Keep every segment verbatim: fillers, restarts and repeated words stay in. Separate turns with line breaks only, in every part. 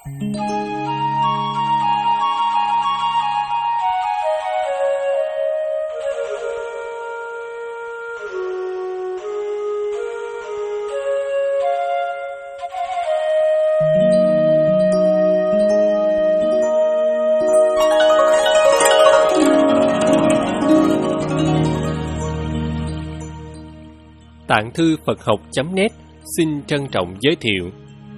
Tạng thư Phật học chấm net xin trân trọng giới thiệu.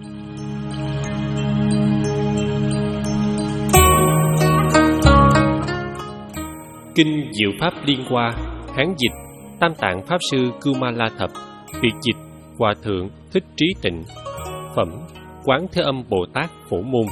Kinh Diệu Pháp Liên Hoa, Hán dịch Tam Tạng Pháp Sư Kumala Thập, Việt dịch Hòa Thượng Thích Trí Tịnh, phẩm Quán Thế Âm Bồ Tát Phổ Môn.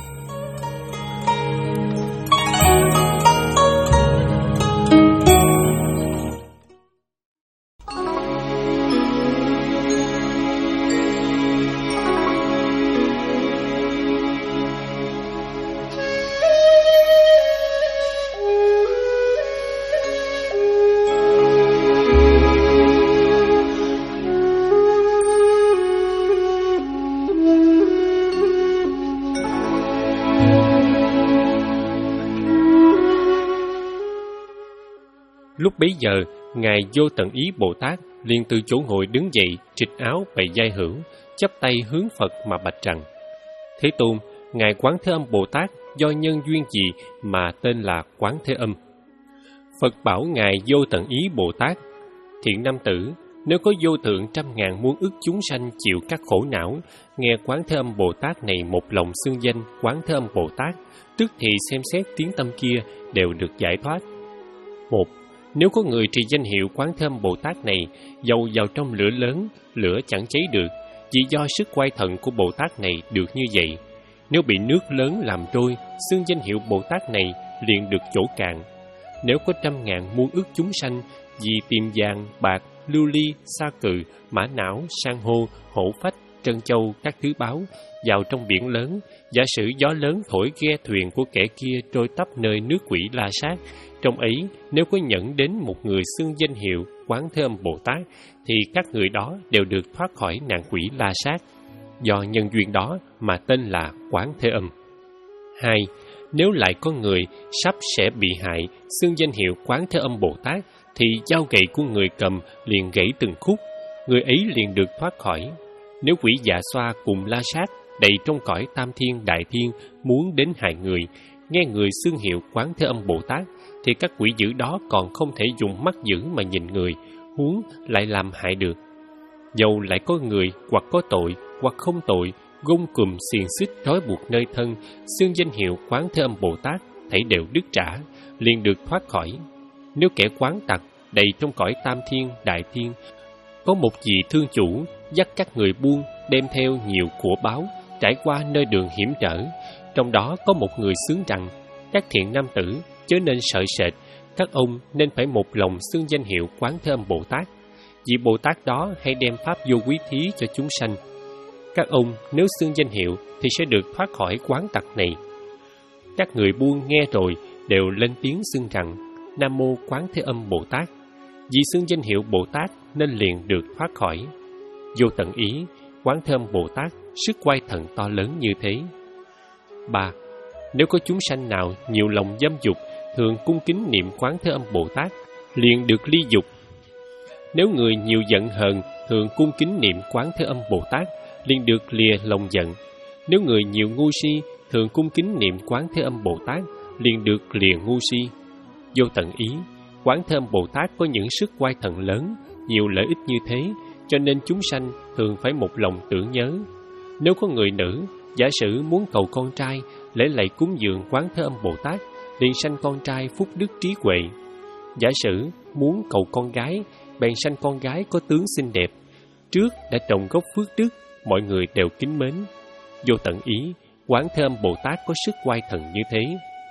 Lúc bấy giờ, Ngài Vô Tận Ý Bồ Tát liền từ chỗ ngồi đứng dậy, trịch áo bày vai hữu, chắp tay hướng Phật mà bạch rằng: Thế Tôn, Ngài Quán Thế Âm Bồ Tát do nhân duyên gì mà tên là Quán Thế Âm? Phật bảo Ngài Vô Tận Ý Bồ Tát: Thiện nam tử, nếu có vô thượng trăm ngàn muôn ức chúng sanh chịu các khổ não, nghe Quán Thế Âm Bồ Tát này một lòng xưng danh Quán Thế Âm Bồ Tát, tức thì xem xét tiếng tâm kia đều được giải thoát. Một, nếu có người trì danh hiệu Quán Thế Âm Bồ Tát này, dầu vào trong lửa lớn, lửa chẳng cháy được, chỉ do sức quay thần của Bồ Tát này được như vậy. Nếu bị nước lớn làm trôi, xưng danh hiệu Bồ Tát này liền được chỗ cạn. Nếu có trăm ngàn muôn ức chúng sanh vì tìm vàng, bạc, lưu ly, sa cừ, mã não, san hô, hổ phách, trân châu, các thứ báu vào trong biển lớn, giả sử gió lớn thổi ghe thuyền của kẻ kia trôi tấp nơi nước quỷ La Sát, trong ấy nếu có nhẫn đến một người xưng danh hiệu Quán Thế Âm Bồ Tát, thì các người đó đều được thoát khỏi nạn quỷ La Sát, do nhân duyên đó mà tên là Quán Thế Âm. Hai, nếu lại có người sắp sẽ bị hại xưng danh hiệu Quán Thế Âm Bồ Tát, thì dao gậy của người cầm liền gãy từng khúc, người ấy liền được thoát khỏi. Nếu quỷ dạ xoa cùng La Sát đầy trong cõi tam thiên đại thiên muốn đến hại người, nghe người xưng hiệu Quán Thế Âm Bồ Tát, thì các quỷ dữ đó còn không thể dùng mắt dữ mà nhìn người, huống lại làm hại được. Dầu lại có người hoặc có tội hoặc không tội, gông cùm xiềng xích trói buộc nơi thân, xưng danh hiệu Quán Thế Âm Bồ Tát, thảy đều đứt trả, liền được thoát khỏi. Nếu kẻ quán tặc đầy trong cõi tam thiên đại thiên, có một vị thương chủ dắt các người buôn đem theo nhiều của báu, trải qua nơi đường hiểm trở, trong đó có một người xướng rằng: Các thiện nam tử chớ nên sợ sệt, các ông nên phải một lòng xưng danh hiệu Quán Thế Âm Bồ Tát, vì Bồ Tát đó hay đem pháp vô quý thí cho chúng sanh. Các ông nếu xưng danh hiệu thì sẽ được thoát khỏi quán tặc này. Các người buôn nghe rồi đều lên tiếng xưng rằng: Nam Mô Quán Thế Âm Bồ Tát. Vì xưng danh hiệu Bồ Tát nên liền được thoát khỏi. Vô tận ý, Quán Thế Âm Bồ Tát sức quay thần to lớn như thế. Ba, nếu có chúng sanh nào nhiều lòng dâm dục, thường cung kính niệm Quán Thế Âm Bồ Tát, liền được ly dục. Nếu người nhiều giận hờn, thường cung kính niệm Quán Thế Âm Bồ Tát, liền được lìa lòng giận. Nếu người nhiều ngu si, thường cung kính niệm Quán Thế Âm Bồ Tát, liền được lìa ngu si. Vô tận ý, Quán Thế Âm Bồ Tát có những sức quay thần lớn, nhiều lợi ích như thế, cho nên chúng sanh thường phải một lòng tưởng nhớ. Nếu có người nữ, giả sử muốn cầu con trai, lễ lạy cúng dường Quán Thế Âm Bồ Tát, liền sanh con trai phúc đức trí huệ. Giả sử muốn cầu con gái, bèn sanh con gái có tướng xinh đẹp, trước đã trồng gốc phước đức, mọi người đều kính mến. Vô tận ý, Quán Thế Âm Bồ Tát có sức quay thần như thế.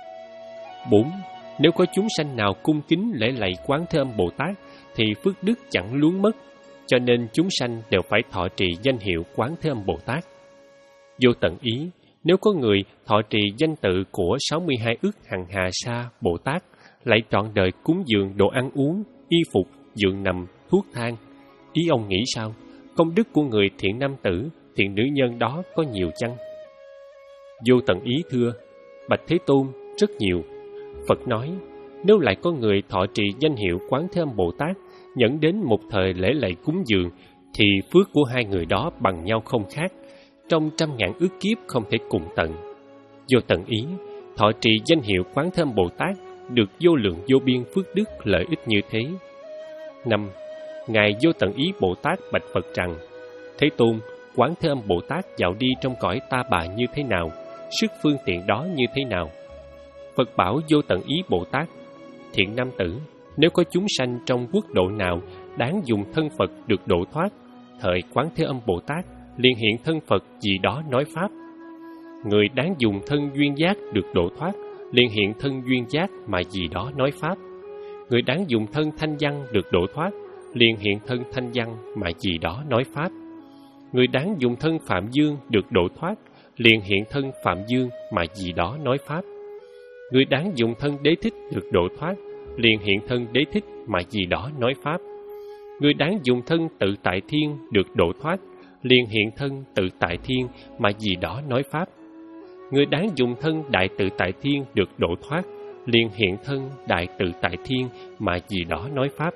Bốn, nếu có chúng sanh nào cung kính lễ lạy Quán Thế Âm Bồ Tát, thì phước đức chẳng luống mất, cho nên chúng sanh đều phải thọ trì danh hiệu Quán Thế Âm Bồ Tát. Vô tận ý, nếu có người thọ trì danh tự của sáu mươi hai ức hằng hà sa Bồ Tát, lại trọn đời cúng dường đồ ăn uống, y phục, giường nằm, thuốc thang, ý ông nghĩ sao? Công đức của người thiện nam tử, thiện nữ nhân đó có nhiều chăng? Vô Tận Ý thưa: Bạch Thế Tôn, rất nhiều. Phật nói: Nếu lại có người thọ trì danh hiệu Quán Thế Âm Bồ Tát, nhẫn đến một thời lễ lạy cúng dường, thì phước của hai người đó bằng nhau không khác, trong trăm ngàn ức kiếp không thể cùng tận. Vô Tận Ý, thọ trì danh hiệu Quán Thế Âm Bồ Tát được vô lượng vô biên phước đức lợi ích như thế. Năm. Ngài Vô Tận Ý Bồ Tát bạch Phật rằng: Thế Tôn, Quán Thế Âm Bồ Tát dạo đi trong cõi ta bà như thế nào? Sức phương tiện đó như thế nào? Phật bảo Vô Tận Ý Bồ Tát: Thiện nam tử, nếu có chúng sanh trong quốc độ nào đáng dùng thân Phật được độ thoát, thời Quán Thế Âm Bồ Tát liền hiện thân Phật gì đó nói pháp. Người đáng dùng thân duyên giác được độ thoát, liền hiện thân duyên giác mà gì đó nói pháp. Người đáng dùng thân thanh văn được độ thoát, liền hiện thân thanh văn mà gì đó nói pháp. Người đáng dùng thân Phạm Dương được độ thoát, liền hiện thân Phạm Dương mà gì đó nói pháp. Người đáng dùng thân Đế Thích được độ thoát, liền hiện thân Đế Thích mà gì đó nói pháp. Người đáng dùng thân Tự Tại Thiên được độ thoát, liền hiện thân Tự Tại Thiên mà gì đó nói pháp. Người đáng dùng thân Đại Tự Tại Thiên được độ thoát, liền hiện thân Đại Tự Tại Thiên mà gì đó nói pháp.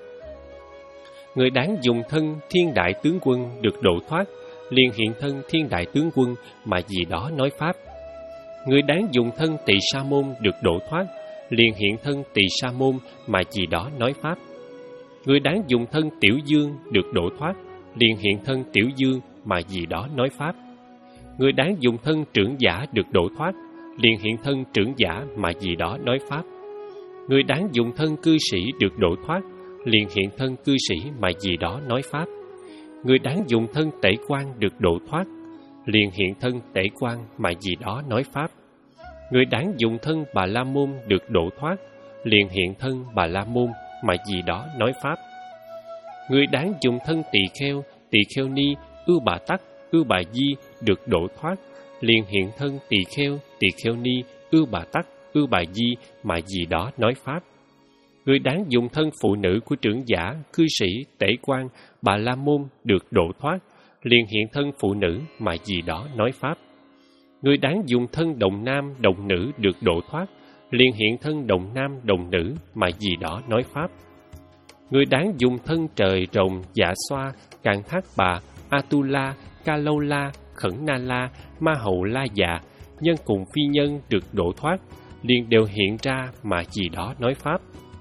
Người đáng dùng thân Thiên Đại Tướng Quân được độ thoát, liền hiện thân Thiên Đại Tướng Quân mà gì đó nói pháp. Người đáng dùng thân Tỳ Sa Môn được độ thoát, liền hiện thân Tỳ Sa Môn mà gì đó nói pháp. Người đáng dùng thân Tiểu Dương được độ thoát, liền hiện thân Tiểu Dương mà gì đó nói pháp. Người đáng dùng thân Trưởng Giả được độ thoát, liền hiện thân Trưởng Giả mà gì đó nói pháp. Người đáng dùng thân Cư Sĩ được độ thoát, liền hiện thân Cư Sĩ mà gì đó nói pháp. Người đáng dùng thân Tể Quan được độ thoát, liền hiện thân Tể Quan mà gì đó nói pháp. Người đáng dùng thân Bà La Môn được độ thoát, liền hiện thân Bà La Môn mà gì đó nói pháp. Người đáng dùng thân Tỳ Kheo, Tỳ Kheo Ni, Ưu Bà Tắc, Ưu Bà Di được độ thoát, liền hiện thân Tỳ Kheo, Tỳ Kheo Ni, Ưu Bà Tắc, Ưu Bà Di mà gì đó nói pháp. Người đáng dùng thân phụ nữ của trưởng giả, cư sĩ, tể quan, Bà La Môn được độ thoát, liền hiện thân phụ nữ mà gì đó nói pháp. Người đáng dùng thân đồng nam, đồng nữ được độ thoát, liền hiện thân đồng nam, đồng nữ mà gì đó nói pháp. Người đáng dùng thân trời rồng, dạ xoa, Càn Thác Bà, Atula, Ca Lâu La, Khẩn Na La, Ma Hầu La Dạ, nhân cùng phi nhân được độ thoát, liền đều hiện ra mà gì đó nói pháp.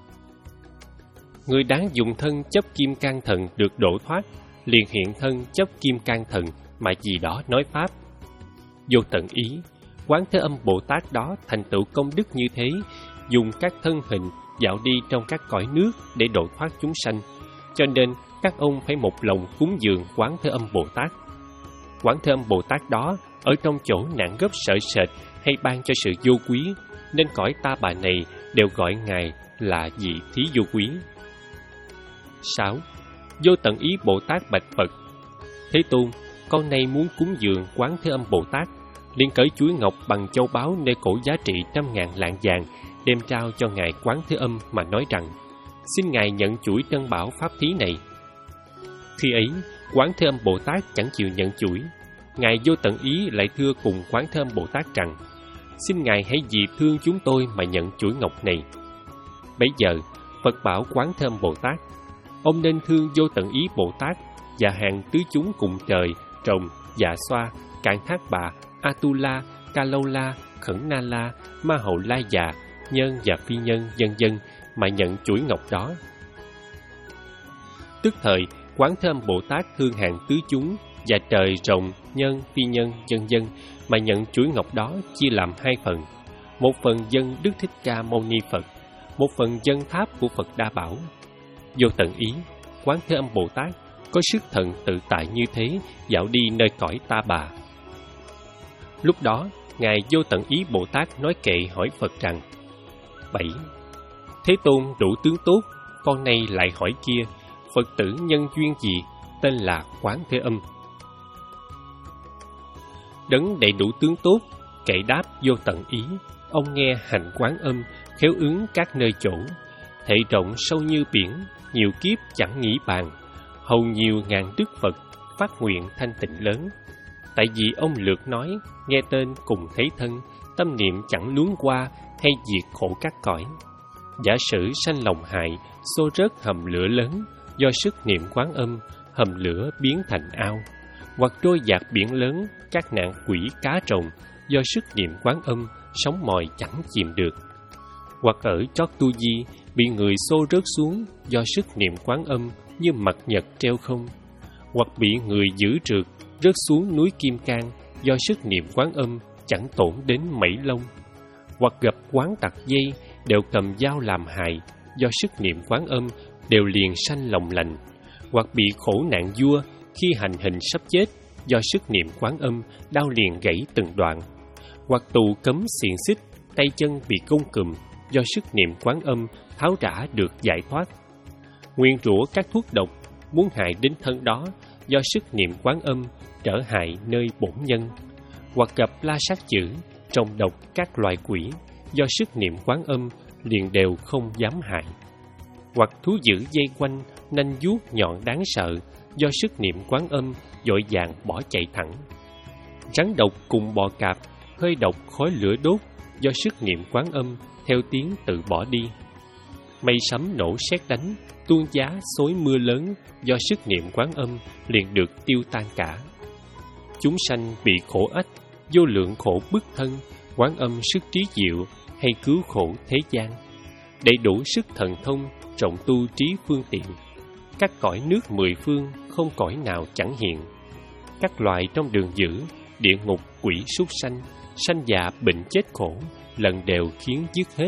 Người đáng dùng thân chấp Kim Cang Thần được độ thoát, liền hiện thân chấp Kim Cang Thần mà gì đó nói pháp. Vô Tận Ý, Quán Thế Âm Bồ Tát đó thành tựu công đức như thế, dùng các thân hình dạo đi trong các cõi nước để độ thoát chúng sanh, cho nên các ông phải một lòng cúng dường Quán Thế Âm Bồ Tát. Quán Thế Âm Bồ Tát đó ở trong chỗ nạn gấp sợ sệt hay ban cho sự vô quý, nên cõi ta bà này đều gọi Ngài là vị thí vô quý. Sáu. Vô Tận Ý Bồ Tát bạch Phật: Thế Tôn, con nay muốn cúng dường Quán Thế Âm Bồ Tát, liền cởi chuỗi ngọc bằng châu báu nơi cổ giá trị trăm ngàn lạng vàng, đem trao cho Ngài Quán Thế Âm mà nói rằng: Xin Ngài nhận chuỗi trân bảo pháp thí này. Khi ấy, Quán Thế Âm Bồ Tát chẳng chịu nhận chuỗi. Ngài Vô Tận Ý lại thưa cùng Quán Thế Âm Bồ Tát rằng: Xin Ngài hãy vì thương chúng tôi mà nhận chuỗi ngọc này. Bấy giờ, Phật bảo Quán Thế Âm Bồ Tát: Ông nên thương Vô Tận Ý Bồ Tát và hàng tứ chúng cùng trời, rồng, dạ xoa, Càn Thác Bà, Atula, Ca Lâu La, Khẩn Na La, Ma Hầu La Dạ, nhân và phi nhân, vân vân mà nhận chuỗi ngọc đó. Tức thời, Quán Thế Âm Bồ Tát thương hàng tứ chúng và trời, rồng, nhân, phi nhân, vân vân mà nhận chuỗi ngọc đó chia làm hai phần. Một phần dân Đức Thích Ca Mâu Ni Phật, một phần dân tháp của Phật Đa Bảo. Vô Tận Ý, Quán Thế Âm Bồ Tát có sức thần tự tại như thế, dạo đi nơi cõi ta bà. Lúc đó, Ngài Vô Tận Ý Bồ Tát nói kệ hỏi Phật rằng: Bảy. Thế Tôn đủ tướng tốt, con nay lại hỏi kia, Phật tử nhân duyên gì, tên là Quán Thế Âm? Đấng đầy đủ tướng tốt, kệ đáp Vô Tận Ý: Ông nghe hành Quán Âm, khéo ứng các nơi chỗ, thể rộng sâu như biển, nhiều kiếp chẳng nghĩ bàn, hầu nhiều ngàn đức Phật, phát nguyện thanh tịnh lớn. Tại vì ông Lược nói, nghe tên cùng thấy thân, tâm niệm chẳng luống qua hay diệt khổ các cõi. Giả sử sanh lòng hại, xô rớt hầm lửa lớn, do sức niệm Quán Âm, hầm lửa biến thành ao. Hoặc trôi dạt biển lớn, các nạn quỷ cá rồng, do sức niệm Quán Âm, sóng mòi chẳng chìm được. Hoặc ở chót tu di, bị người xô rớt xuống, do sức niệm Quán Âm, như mặt nhật treo không. Hoặc bị người giữ trượt, rớt xuống núi Kim Cang, do sức niệm Quán Âm, chẳng tổn đến mảy lông. Hoặc gặp quán tặc dây, đều cầm dao làm hại, do sức niệm Quán Âm, đều liền sanh lòng lành. Hoặc bị khổ nạn vua, khi hành hình sắp chết, do sức niệm Quán Âm, đao liền gãy từng đoạn. Hoặc tù cấm xiềng xích, tay chân bị côn cùm, do sức niệm Quán Âm, tháo rã được giải thoát. Nguyên rủa các thuốc độc, muốn hại đến thân đó, do sức niệm Quán Âm, trở hại nơi bổn nhân. Hoặc gặp la sát chữ, trồng độc các loài quỷ, do sức niệm Quán Âm, liền đều không dám hại. Hoặc thú dữ dây quanh, nanh vuốt nhọn đáng sợ, do sức niệm Quán Âm, vội vàng bỏ chạy thẳng. Rắn độc cùng bò cạp, hơi độc khói lửa đốt, do sức niệm Quán Âm, theo tiếng tự bỏ đi. Mây sấm nổ sét đánh, tuôn giá xối mưa lớn, do sức niệm Quán Âm, liền được tiêu tan cả. Chúng sanh bị khổ ách, vô lượng khổ bức thân, Quán Âm sức trí diệu, hay cứu khổ thế gian. Đầy đủ sức thần thông, rộng tu trí phương tiện. Các cõi nước mười phương, không cõi nào chẳng hiện. Các loài trong đường dữ, địa ngục quỷ súc sanh, sanh già bệnh chết khổ, lần đều khiến dứt hết.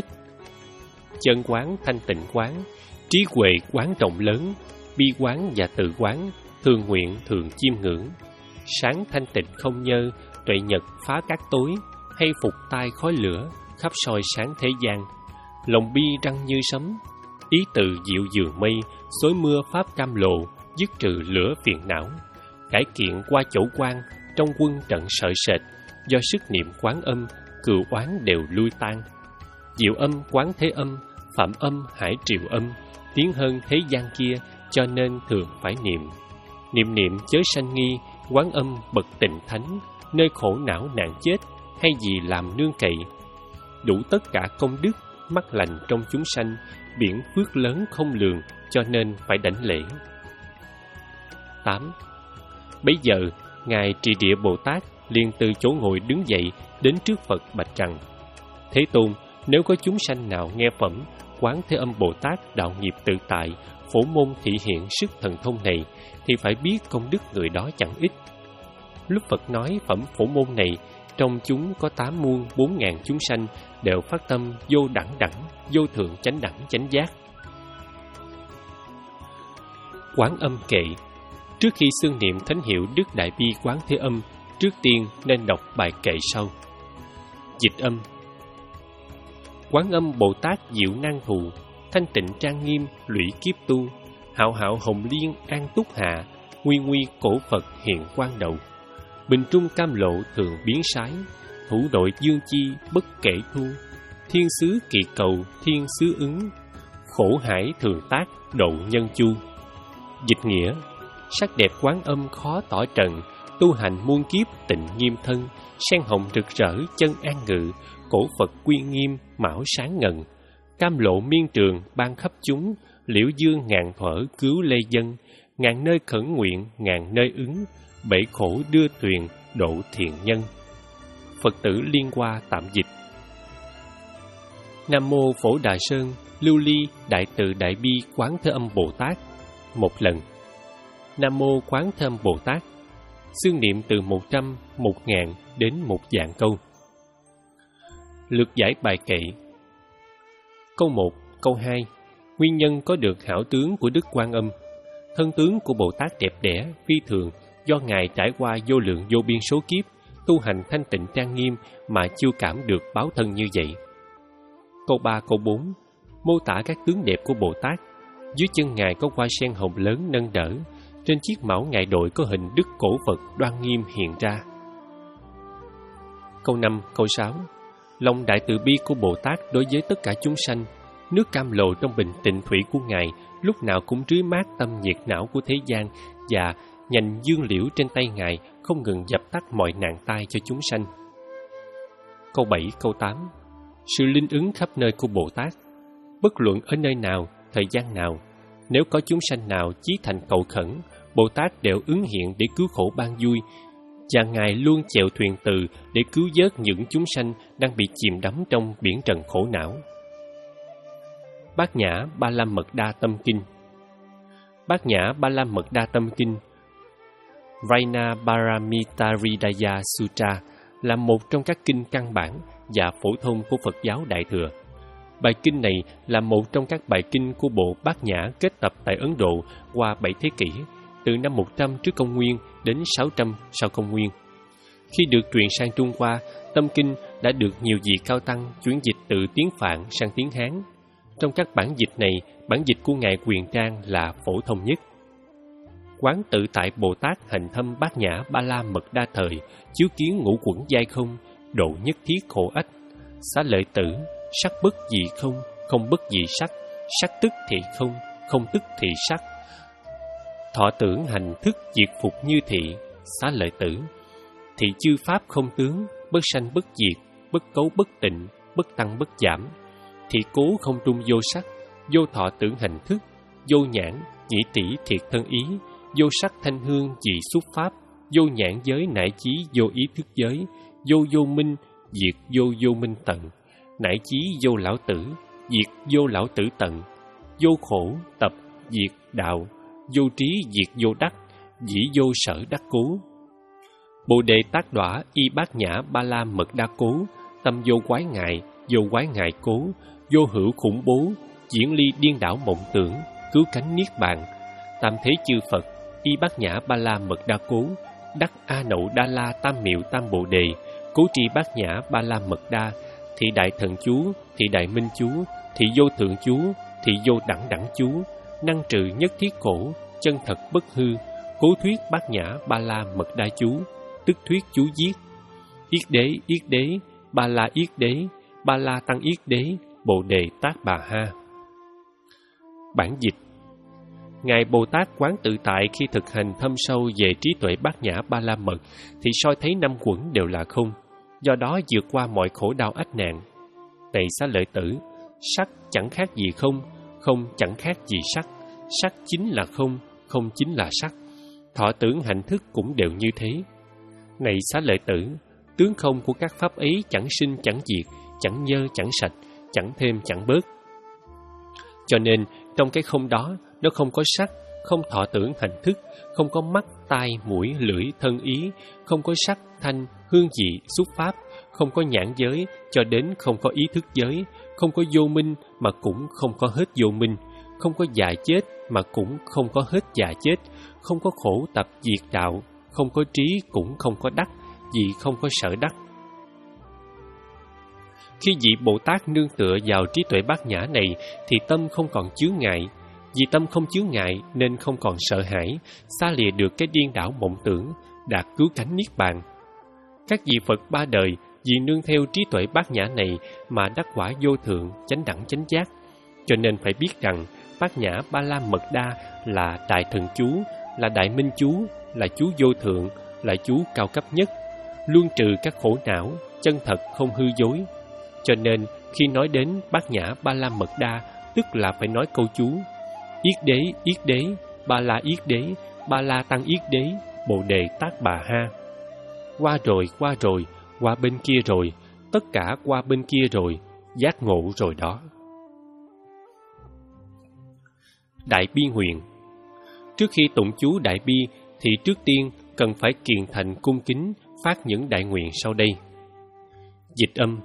Chân quán thanh tịnh quán, trí huệ quán rộng lớn, bi quán và tự quán, thường nguyện thường chiêm ngưỡng. Sáng thanh tịnh không nhơ, tuệ nhật phá các tối, hay phục tai khói lửa, khắp soi sáng thế gian. Lòng bi răng như sấm, ý từ dịu dường mây, xối mưa pháp cam lộ, dứt trừ lửa phiền não. Cải kiện qua chỗ quan, trong quân trận sợ sệt, do sức niệm Quán Âm, cừu oán đều lui tan. Diệu âm quán thế âm, phạm âm hải triều âm, tiến hơn thế gian kia, cho nên thường phải niệm. Niệm niệm chớ sanh nghi, Quán Âm bậc tình thánh, nơi khổ não nạn chết, hay gì làm nương cậy. Đủ tất cả công đức, mắt lành trong chúng sanh, biển phước lớn không lường, cho nên phải đảnh lễ. tám. Bấy giờ, Ngài Trì Địa Bồ Tát liền từ chỗ ngồi đứng dậy, đến trước Phật bạch rằng: Thế Tôn, nếu có chúng sanh nào nghe phẩm Quán Thế Âm Bồ Tát đạo nghiệp tự tại, phổ môn thị hiện sức thần thông này, thì phải biết công đức người đó chẳng ít. Lúc Phật nói phẩm phổ môn này, trong chúng có tám muôn bốn ngàn chúng sanh đều phát tâm vô đẳng đẳng, vô thượng chánh đẳng chánh giác. Quán Âm kệ. Trước khi xưng niệm thánh hiệu Đức Đại Bi Quán Thế Âm, trước tiên nên đọc bài kệ sau. Dịch âm. Quán Âm Bồ Tát diệu năng thù, thanh tịnh trang nghiêm lũy kiếp tu, hạo hạo hồng liên an túc hạ, nguy nguy cổ Phật hiện quang đầu. Bình trung cam lộ thường biến sái, thủ đội dương chi bất kể thu, thiên sứ kỳ cầu thiên sứ ứng, khổ hải thường tác độ nhân chu. Dịch nghĩa. Sắc đẹp Quán Âm khó tỏ trần, tu hành muôn kiếp tịnh nghiêm thân, sen hồng rực rỡ chân an ngự, cổ Phật quy nghiêm mão sáng ngần. Cam lộ miên trường ban khắp chúng, liễu dương ngàn thuở cứu lê dân, ngàn nơi khẩn nguyện ngàn nơi ứng, bể khổ đưa tuyền độ thiện nhân. Phật tử Liên Hoa tạm dịch. Nam mô Phổ Đà Sơn Lưu Ly Đại Từ Đại Bi Quán Thế Âm Bồ Tát. Một lần. Nam mô Quán Thế Âm Bồ Tát. Xương niệm từ một trăm, một ngàn đến một vạn câu. Lược giải bài kệ. Câu một, câu hai. Nguyên nhân có được hảo tướng của Đức Quan Âm. Thân tướng của Bồ Tát đẹp đẽ, phi thường, do Ngài trải qua vô lượng vô biên số kiếp, tu hành thanh tịnh trang nghiêm mà chiêu cảm được báo thân như vậy. Câu ba, câu bốn. Mô tả các tướng đẹp của Bồ Tát. Dưới chân Ngài có hoa sen hồng lớn nâng đỡ, trên chiếc mão Ngài đội có hình Đức Cổ Phật đoan nghiêm hiện ra. Câu năm, câu sáu. Lòng đại từ bi của Bồ Tát đối với tất cả chúng sanh. Nước cam lộ trong bình tịnh thủy của Ngài lúc nào cũng rưới mát tâm nhiệt não của thế gian và nhành dương liễu trên tay Ngài không ngừng dập tắt mọi nạn tai cho chúng sanh. Câu bảy, câu tám. Sự linh ứng khắp nơi của Bồ Tát. Bất luận ở nơi nào, thời gian nào, nếu có chúng sanh nào chí thành cầu khẩn, Bồ Tát đều ứng hiện để cứu khổ ban vui, và Ngài luôn chèo thuyền từ để cứu vớt những chúng sanh đang bị chìm đắm trong biển trần khổ não. Bát Nhã Ba La Mật Đa Tâm Kinh. Bát Nhã Ba La Mật Đa Tâm Kinh Vaina Paramittaridaya Sutra là một trong các kinh căn bản và phổ thông của Phật giáo Đại Thừa. Bài kinh này là một trong các bài kinh của bộ Bát Nhã kết tập tại Ấn Độ qua bảy thế kỷ, từ năm một trăm trước công nguyên đến sáu trăm sau công nguyên. Khi được truyền sang Trung Hoa, tâm kinh đã được nhiều vị cao tăng chuyển dịch từ tiếng Phạn sang tiếng Hán. Trong các bản dịch này, bản dịch của Ngài Quyền Trang là phổ thông nhất. Quán tự tại Bồ Tát hành thâm Bát Nhã Ba La Mật Đa thời, chiếu kiến ngũ quẩn giai không, độ nhất thiết khổ ách. Xá lợi tử, sắc bất dị không, không bất dị sắc, sắc tức thì không, không tức thì sắc. Thọ tưởng hành thức diệt phục như thị, xá lợi tử. Thị chư pháp không tướng, bất sanh bất diệt, bất cấu bất tịnh, bất tăng bất giảm. Thị cố không trung vô sắc, vô thọ tưởng hành thức, vô nhãn, nhĩ tỷ thiệt thân ý, vô sắc thanh hương dị xúc pháp, vô nhãn giới nải chí vô ý thức giới, vô vô minh, diệt vô vô minh tận, nải chí vô lão tử, diệt vô lão tử tận, vô khổ, tập, diệt, đạo, vô trí, diệt vô đắc, dĩ vô sở đắc cố. Bồ đề tác đọa y Bát Nhã Ba La Mật Đa cố, tâm vô quái ngại, vô quái ngại cố, vô hữu khủng bố, diễn ly điên đảo mộng tưởng, cứu cánh niết bàn. Tam thế chư Phật, y Bát Nhã Ba La Mật Đa cố, đắc A Nậu Đa La Tam Miệu Tam Bồ Đề, cố tri Bát Nhã Ba La Mật Đa, thị đại thần chú, thị đại minh chú, thị vô thượng chú, thị vô đẳng đẳng chú, năng trừ nhất thiết khổ, chân thật bất hư, cố thuyết Bát Nhã Ba La Mật Đa chú, tức thuyết chú viết. Yết đế, yết đế, Ba La yết đế, Ba La tăng yết đế, Bồ đề tác bà ha. Bản dịch. Ngài Bồ Tát quán tự tại khi thực hành thâm sâu về trí tuệ Bát Nhã Ba La Mật thì soi thấy năm quẩn đều là không, do đó vượt qua mọi khổ đau ách nạn. Này xá lợi tử, sắc chẳng khác gì không, không chẳng khác gì sắc, sắc chính là không, không chính là sắc. Thọ tưởng hạnh thức cũng đều như thế. Này xá lợi tử, tướng không của các pháp ấy chẳng sinh chẳng diệt, chẳng nhơ chẳng sạch, chẳng thêm chẳng bớt. Cho nên trong cái không đó, nó không có sắc, không thọ tưởng hành thức, không có mắt, tai, mũi, lưỡi, thân ý, không có sắc, thanh, hương vị, xúc pháp, không có nhãn giới, cho đến không có ý thức giới, không có vô minh mà cũng không có hết vô minh, không có già chết mà cũng không có hết già chết, không có khổ tập diệt đạo, không có trí cũng không có đắc, vì không có sở đắc. Khi vị Bồ Tát nương tựa vào trí tuệ bát nhã này thì tâm không còn chướng ngại. Vì tâm không chướng ngại nên không còn sợ hãi, xa lìa được cái điên đảo mộng tưởng, đạt cứu cánh niết bàn. Các vị Phật ba đời vì nương theo trí tuệ bát nhã này mà đắc quả vô thượng, chánh đẳng chánh giác. Cho nên phải biết rằng Bát Nhã Ba La Mật Đa là đại thần chú, là đại minh chú, là chú vô thượng, là chú cao cấp nhất, luôn trừ các khổ não, chân thật không hư dối. Cho nên khi nói đến Bát Nhã Ba La Mật Đa, tức là phải nói câu chú Yết đế, yết đế, Ba La yết đế, Ba La tăng yết đế, Bồ đề tác bà ha. Qua rồi, qua rồi, qua bên kia rồi, tất cả qua bên kia rồi, giác ngộ rồi đó. Đại bi huyền. Trước khi tụng chú đại bi thì trước tiên cần phải kiền thành cung kính phát những đại nguyện sau đây. Dịch âm.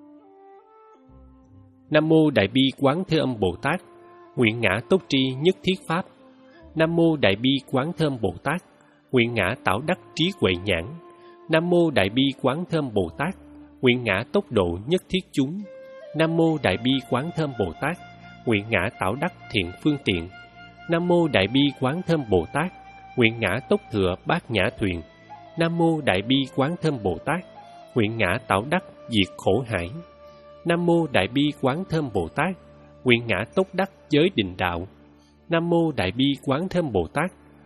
Nam mô Đại bi Quán Thế Âm Bồ Tát, nguyện ngã tốc tri nhất thiết pháp. Nam mô Đại bi Quán Thế Âm Bồ Tát, nguyện ngã tạo đắc trí huệ nhãn. Nam mô Đại bi Quán Thế Âm Bồ Tát, nguyện ngã tốc độ nhất thiết chúng. Nam mô Đại bi Quán Thế Âm Bồ Tát, nguyện ngã tạo đắc thiện phương tiện. Nam mô Đại bi Quán Thế Âm Bồ Tát, nguyện ngã tốc thừa bát nhã thuyền. Nam mô Đại bi Quán Thế Âm Bồ Tát, nguyện ngã tạo đắc diệt khổ hải. Nam mô Đại bi Quán Thế Âm Bồ Tát, nguyện ngã tốc đắc giới định đạo. Nam mô Đại bi Quán Thế Âm Bồ Tát,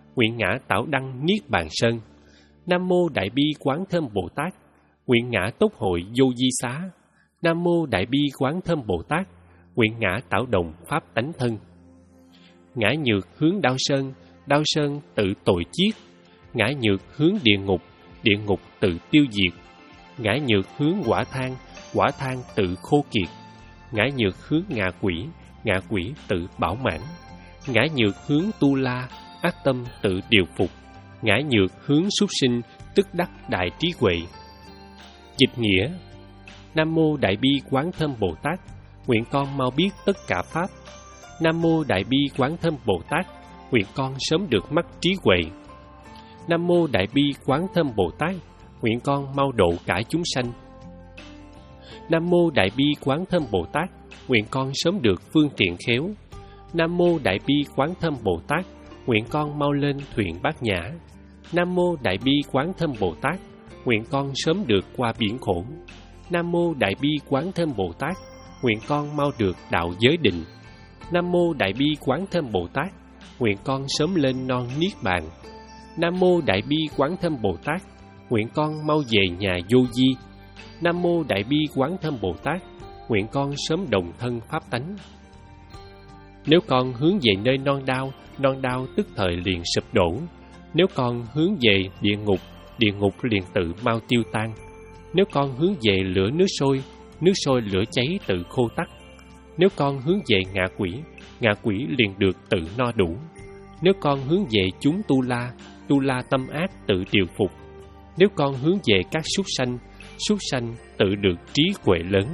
nguyện ngã Tảo Đăng Niết Bàn Sơn. Nam mô Đại Bi Quán Thơm Bồ Tát, nguyện ngã Tốt Hội Vô Di Xá. Nam mô Đại Bi Quán Thơm Bồ Tát, nguyện ngã Tảo Đồng Pháp Tánh Thân. Ngã nhược hướng Đao Sơn, Đao Sơn tự tội chiết. Ngã nhược hướng địa ngục, địa ngục tự tiêu diệt. Ngã nhược hướng Quả Thang, Quả Thang tự khô kiệt. Ngã nhược hướng ngạ quỷ, ngạ quỷ tự bảo mãn. Ngã nhược hướng Tu La, ác tâm tự điều phục. Ngã nhược hướng súc sinh, tức đắc đại trí huệ. Dịch nghĩa: Nam mô Đại Bi Quán Thơm Bồ Tát, nguyện con mau biết tất cả pháp. Nam mô Đại Bi Quán Thơm Bồ Tát, nguyện con sớm được mắt trí huệ. Nam mô Đại Bi Quán Thơm Bồ Tát, nguyện con mau độ cả chúng sanh. Nam mô Đại Bi Quán Thơm Bồ Tát, nguyện con sớm được phương tiện khéo. Nam mô Đại Bi Quán Thơm Bồ Tát, nguyện con mau lên thuyền Bát Nhã. Nam mô Đại Bi Quán Thơm Bồ Tát, nguyện con sớm được qua biển khổ. Nam mô Đại Bi Quán Thơm Bồ Tát, nguyện con mau được đạo giới định. Nam mô Đại Bi Quán Thơm Bồ Tát, nguyện con sớm lên non Niết Bàn. Nam mô Đại Bi Quán Thơm Bồ Tát, nguyện con mau về nhà Vô Di. Nam mô Đại Bi Quán Thơm Bồ Tát, nguyện con sớm đồng thân pháp tánh. Nếu con hướng về nơi non đao, non đao tức thời liền sụp đổ. Nếu con hướng về địa ngục, địa ngục liền tự mau tiêu tan. Nếu con hướng về lửa nước sôi, nước sôi lửa cháy tự khô tắt. Nếu con hướng về ngạ quỷ, ngạ quỷ liền được tự no đủ. Nếu con hướng về chúng Tu La, Tu La tâm ác tự điều phục. Nếu con hướng về các súc sanh, súc sanh tự được trí huệ lớn.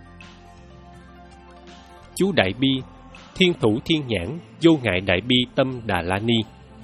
Chú Đại Bi, Thiên Thủ Thiên Nhãn, Vô Ngại Đại Bi Tâm Đà La Ni.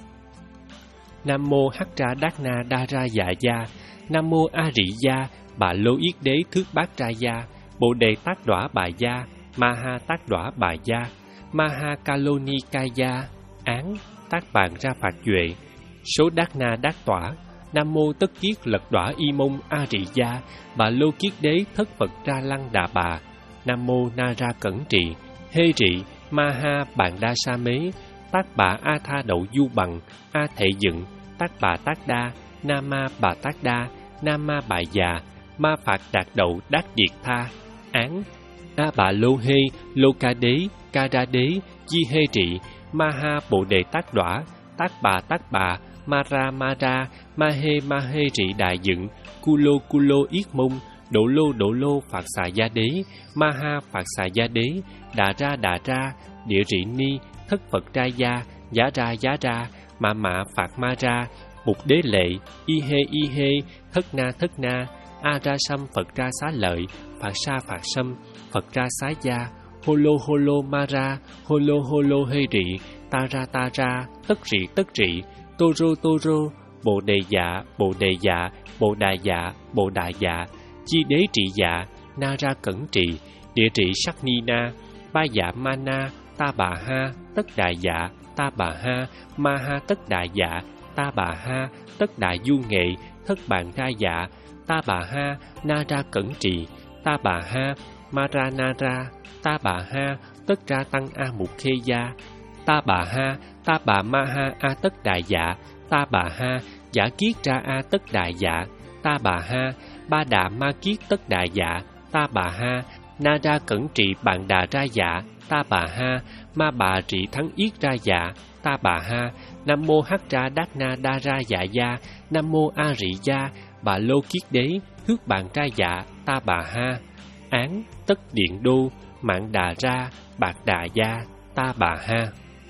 Nam mô Hắc Ra Đát Na Đa Ra Dạ Gia. Nam mô A Rị Gia, Bà Lô Yết Đế Thước Bát Ra Gia, Bồ Đề Tác Đỏa Bà Gia, Ma Ha Tác Đỏa Bà Gia, Ma Ha Ca Lô Ni Ca Gia. Án tác bàn ra phạt duệ. Số Đát Na Đát Tỏa. Nam mô Tất Kiết Lật Đỏa Y Mông A Rị Gia, Bà Lô Kiết Đế Thất Phật Ra Lăng Đà Bà. Nam mô Na Ra Cẩn Trị, Hê Rị, Ma Ha Bàn Đa Sa Mế, Tác Bà A Tha Đậu Du Bằng, A Thệ Dựng, Tác Bà Tác Đa, Nam Ma Bà Tác Đa, Nam Ma Bà Già, Ma Phạt Đạt Đậu Đát Điệt Tha. Án A Bà Lô Hê, Lô Ca Đế, Ca Ra Đế, Di Hê Trị, Ma Ha Bồ Đề Tác Đỏa, Tác Bà Tác Bà, Ma Ra Ma Ra, Ma Hê Ma Hê Trị Đại Dựng, Cu Lô Cu Lô Yết Mông, Đỗ Lô Đỗ Lô Phạt Xà Gia Đế, Ma Ha Phạt Xà Gia Đế, Đà Ra Đà Ra, Địa Rị Ni, Thất Phật Ra Gia, Giá Ra Giá Ra, Mạ Mạ Phạt Ma Ra, Mục Đế Lệ, Y Hê Y Hê, Thất Na Thất Na, A Ra Sâm Phật Ra Xá Lợi, Phạt Sa Phạt Sâm, Phật Ra Xá Gia, Hô Lô Hô Lô Ma Ra, Hô Lô Hô Lô Hê Rị, Ta Ra Ta Ra, Tất Rị Tất Rị, Tô Rô Tô Rô, Bồ Đề Dạ, Bồ Đề Dạ, Bồ Đà Dạ, Bồ Đà Dạ, Chi Đế Trị Dạ, Na Ra Cẩn Trị, Địa Trị Sắc Ni Na, Ba Dạ Ma Na, Ta Bà Ha, Tất Đà Dạ, Ta Bà Ha, Ma Ha Tất Đà Dạ, Ta Bà Ha, Tất Đà Du Nghệ, Thất Bàn Ra Dạ, Ta Bà Ha, Na Ra Cẩn Trị, Ta Bà Ha, Ma Ra Na Ra, Ta Bà Ha, Tất Ra Tăng A Mục Khê Gia, Ta Bà Ha, Ta Bà Ma Ha A Tất Đà Dạ, Ta Bà Ha, Giả Kiết Ra A Tất Đà Dạ, Ta Bà Ha, Ba Đà Ma Kiết Tất Đà Dạ, Ta Bà Ha, Na Ra Cẩn Trị Bạn Đà Ra Dạ, Ta Bà Ha, Ma Bà Trị Thắng Yết Ra Dạ, Ta Bà Ha, Nam mô Hắc Ra Đát Na Đa Ra Dạ Gia, Nam mô A Rị Gia, Bà Lô Kiết Đế Thước Bạn Ra Dạ, Ta Bà Ha. Án Tất Điện Đô, Mạng Đà Ra, Bạc Đà Gia, Ta Bà Ha.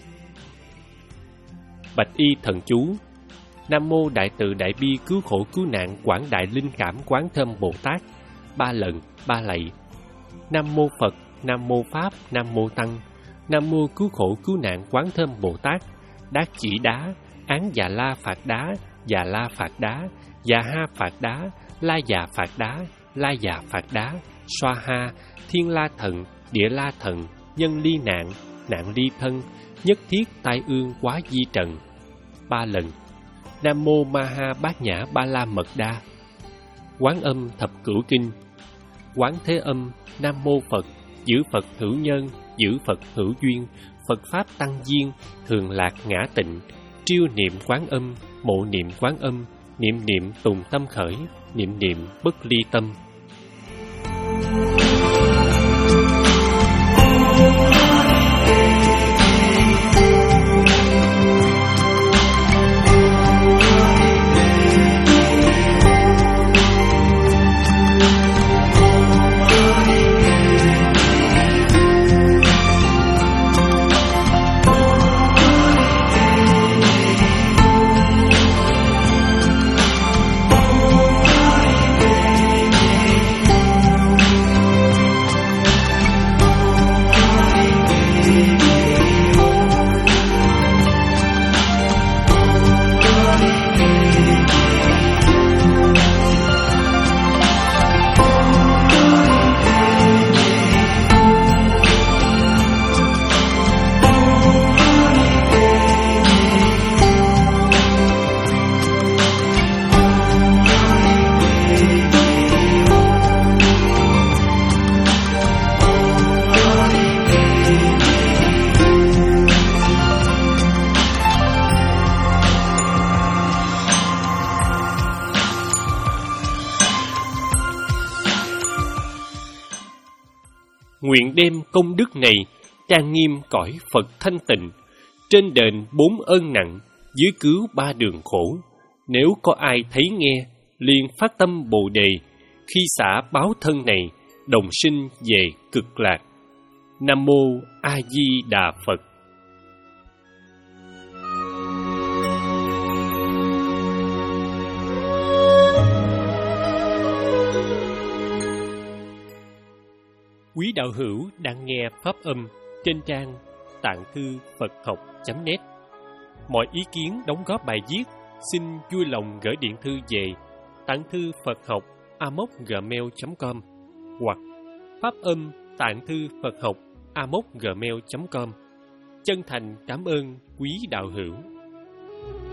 Bạch Y Thần Chú. Nam mô Đại Từ Đại Bi Cứu Khổ Cứu Nạn Quảng Đại Linh Cảm Quán Thơm Bồ Tát. Ba lần, ba lạy. Nam mô Phật, Nam mô Pháp, Nam mô Tăng. Nam mô Cứu Khổ Cứu Nạn Quán Thơm Bồ Tát. Đát Chỉ Đá, Án Già La Phạt Đá, Già La Phạt Đá, Già Ha Phạt Đá, La Già Phạt Đá, La Già Phạt Đá, Xoa Ha, Thiên La Thần, Địa La Thần, Nhân Ly Nạn, Nạn Ly Thân, Nhất Thiết Tai Ương Quá Di Trần. Ba lần. Nam mô Ma Ha Bát Nhã Ba La Mật Đa. Quán Âm Thập Cửu Kinh. Quán Thế Âm. Nam mô Phật, giữ Phật hữu nhân, giữ Phật hữu duyên, Phật Pháp tăng duyên, thường lạc ngã tịnh, triêu niệm Quán Âm, mộ niệm Quán Âm, niệm niệm tùng tâm khởi, niệm niệm bất ly tâm. Nguyện đem công đức này trang nghiêm cõi Phật thanh tịnh, trên đền bốn ơn nặng, dưới cứu ba đường khổ. Nếu có ai thấy nghe, liền phát tâm Bồ Đề, khi xả báo thân này, đồng sinh về cực lạc. Nam mô A Di Đà Phật. Quý đạo hữu đang nghe pháp âm trên trang tạng thư Phật học chấm net. Mọi ý kiến đóng góp bài viết xin vui lòng gửi điện thư về tạng thư Phật học a m o c gmail chấm com hoặc pháp âm tạng thư Phật học a m o c gmail chấm com. Chân thành cảm ơn quý đạo hữu.